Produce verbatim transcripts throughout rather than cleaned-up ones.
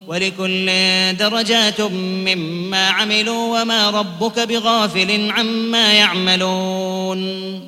ولكل درجات مما عملوا وما ربك بغافل عما يعملون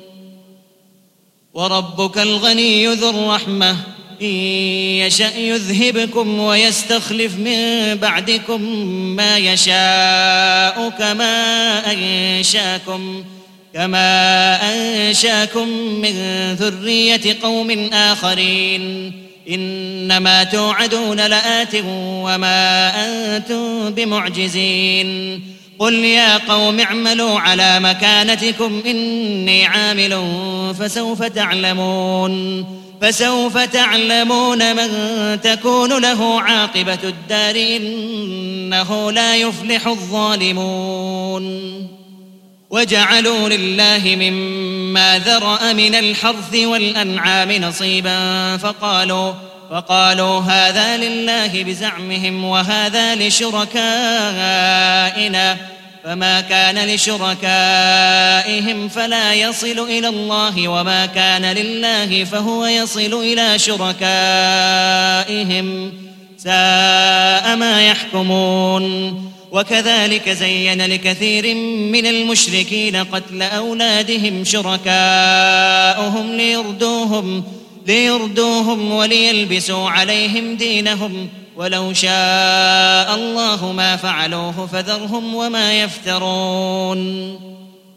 وربك الغني ذو الرحمة إن يشأ يذهبكم ويستخلف من بعدكم ما يشاء كما أنشاكم كما أنشاكم من ذرية قوم آخرين إنما توعدون لآت وما أنتم بمعجزين قل يا قوم اعملوا على مكانتكم إني عامل فسوف تعلمون فسوف تعلمون من تكون له عاقبة الدار إنه لا يفلح الظالمون وجعلوا لله مما ذرأ من الحرث والأنعام نصيبا فقالوا فقالوا هذا لله بزعمهم وهذا لشركائنا فما كان لشركائهم فلا يصل إلى الله وما كان لله فهو يصل إلى شركائهم ساء ما يحكمون وكذلك زين لكثير من المشركين قتل أولادهم شركاؤهم ليردوهم, ليردوهم وليلبسوا عليهم دينهم ولو شاء الله ما فعلوه فذرهم وما يفترون